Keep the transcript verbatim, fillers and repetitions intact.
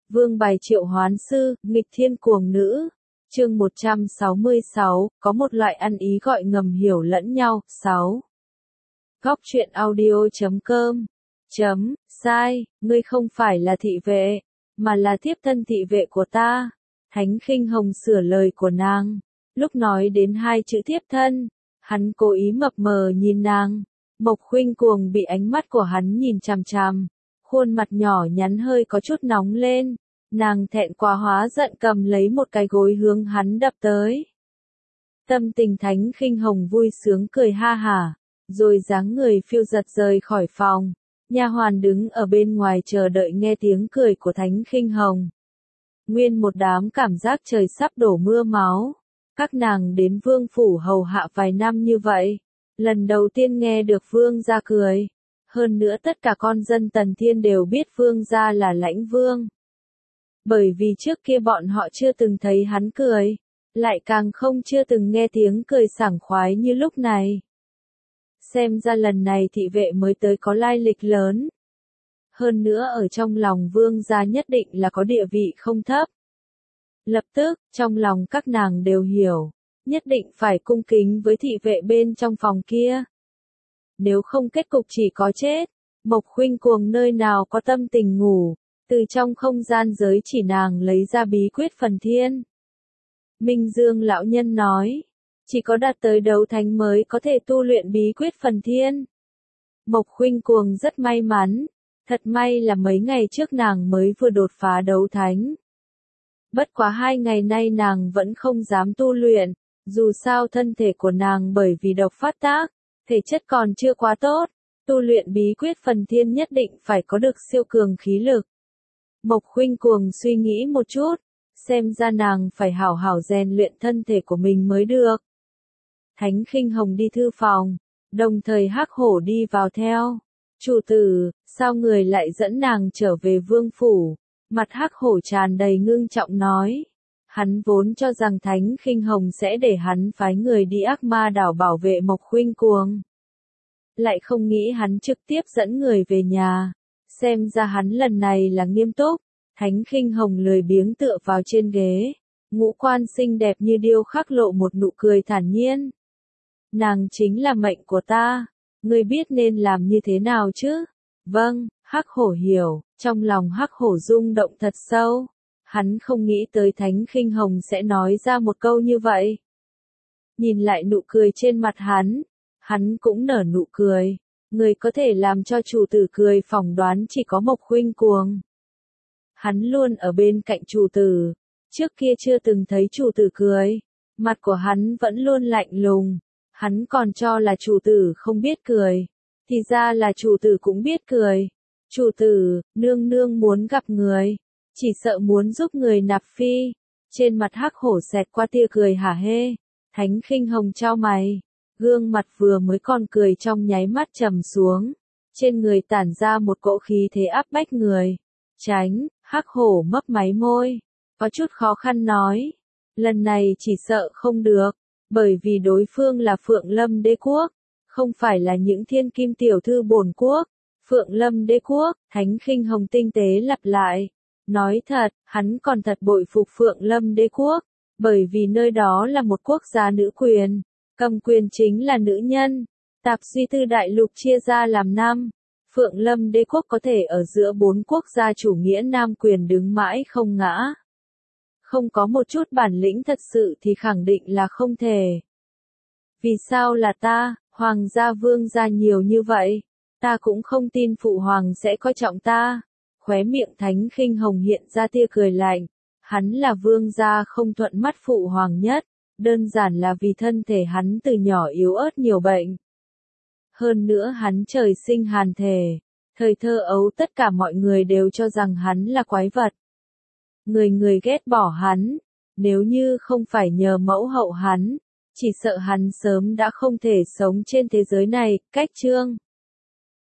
Vương bài triệu hoán sư, nghịch thiên cuồng nữ. Chương một trăm sáu mươi sáu, có một loại ăn ý gọi ngầm hiểu lẫn nhau. sáu. Góc truyện audio.com. Chấm, sai, ngươi không phải là thị vệ, mà là thiếp thân thị vệ của ta. Thánh Khinh Hồng sửa lời của nàng. Lúc nói đến hai chữ thiếp thân, hắn cố ý mập mờ nhìn nàng. Mộc Khuynh Cuồng bị ánh mắt của hắn nhìn chằm chằm. Khuôn mặt nhỏ nhắn hơi có chút nóng lên. Nàng thẹn quá hóa giận cầm lấy một cái gối hướng hắn đập tới. Tâm tình Thánh Khinh Hồng vui sướng cười ha hả, rồi dáng người phiêu giật rời khỏi phòng. Nha hoàn đứng ở bên ngoài chờ đợi nghe tiếng cười của Thánh Khinh Hồng. Nguyên một đám cảm giác trời sắp đổ mưa máu. Các nàng đến vương phủ hầu hạ vài năm như vậy, lần đầu tiên nghe được vương gia cười. Hơn nữa tất cả con dân Tần Thiên đều biết vương gia là Lãnh Vương. Bởi vì trước kia bọn họ chưa từng thấy hắn cười, lại càng không chưa từng nghe tiếng cười sảng khoái như lúc này. Xem ra lần này thị vệ mới tới có lai lịch lớn. Hơn nữa ở trong lòng vương gia nhất định là có địa vị không thấp. Lập tức, trong lòng các nàng đều hiểu, nhất định phải cung kính với thị vệ bên trong phòng kia. Nếu không kết cục chỉ có chết. Mộc Khuynh Cuồng nơi nào có tâm tình ngủ, từ trong không gian giới chỉ nàng lấy ra bí quyết phần thiên. Minh Dương lão nhân nói, chỉ có đạt tới đấu thánh mới có thể tu luyện bí quyết phần thiên. Mộc Khuynh Cuồng rất may mắn, thật may là mấy ngày trước nàng mới vừa đột phá đấu thánh. Bất quá hai ngày nay nàng vẫn không dám tu luyện, dù sao thân thể của nàng bởi vì độc phát tác, thể chất còn chưa quá tốt, tu luyện bí quyết phần thiên nhất định phải có được siêu cường khí lực. Mộc Khuynh Cuồng suy nghĩ một chút, xem ra nàng phải hảo hảo rèn luyện thân thể của mình mới được. Thánh Khinh Hồng đi thư phòng, đồng thời Hắc Hổ đi vào theo. Chủ tử, sao người lại dẫn nàng trở về vương phủ? Mặt Hắc Hổ tràn đầy ngưng trọng nói. Hắn vốn cho rằng Thánh Khinh Hồng sẽ để hắn phái người đi Ác Ma đảo bảo vệ Mộc Khuynh Cuồng. Lại không nghĩ hắn trực tiếp dẫn người về nhà. Xem ra hắn lần này là nghiêm túc. Thánh Khinh Hồng lười biếng tựa vào trên ghế. Ngũ quan xinh đẹp như điêu khắc lộ một nụ cười thản nhiên. Nàng chính là mệnh của ta. Ngươi biết nên làm như thế nào chứ? Vâng, Hắc Hổ hiểu. Trong lòng Hắc Hổ rung động thật sâu. Hắn không nghĩ tới Thánh Khinh Hồng sẽ nói ra một câu như vậy. Nhìn lại nụ cười trên mặt hắn. Hắn cũng nở nụ cười. Người có thể làm cho chủ tử cười phỏng đoán chỉ có Mộc Khuynh Cuồng. Hắn luôn ở bên cạnh chủ tử. Trước kia chưa từng thấy chủ tử cười. Mặt của hắn vẫn luôn lạnh lùng. Hắn còn cho là chủ tử không biết cười. Thì ra là chủ tử cũng biết cười. Chủ tử, nương nương muốn gặp người. Chỉ sợ muốn giúp người nạp phi. Trên mặt Hắc Hổ xẹt qua tia cười hả hê. Thánh Khinh Hồng chau mày. Gương mặt vừa mới còn cười trong nháy mắt trầm xuống. Trên người tản ra một cỗ khí thế áp bách người. Tránh, Hắc Hổ mấp máy môi. Có chút khó khăn nói. Lần này chỉ sợ không được. Bởi vì đối phương là Phượng Lâm Đế Quốc. Không phải là những thiên kim tiểu thư bổn quốc. Phượng Lâm Đế Quốc, Thánh Khinh Hồng tinh tế lặp lại. Nói thật, hắn còn thật bội phục Phượng Lâm Đế Quốc. Bởi vì nơi đó là một quốc gia nữ quyền. Cầm quyền chính là nữ nhân. Tạp duy tư đại lục chia ra làm năm. Phượng Lâm Đế Quốc có thể ở giữa bốn quốc gia chủ nghĩa nam quyền đứng mãi không ngã. Không có một chút bản lĩnh thật sự thì khẳng định là không thể. Vì sao là ta, hoàng gia vương gia nhiều như vậy? Ta cũng không tin phụ hoàng sẽ coi trọng ta. Khóe miệng Thánh Khinh Hồng hiện ra tia cười lạnh. Hắn là vương gia không thuận mắt phụ hoàng nhất. Đơn giản là vì thân thể hắn từ nhỏ yếu ớt nhiều bệnh. Hơn nữa hắn trời sinh hàn thể. Thời thơ ấu tất cả mọi người đều cho rằng hắn là quái vật. Người người ghét bỏ hắn. Nếu như không phải nhờ mẫu hậu hắn, chỉ sợ hắn sớm đã không thể sống trên thế giới này. Cách chương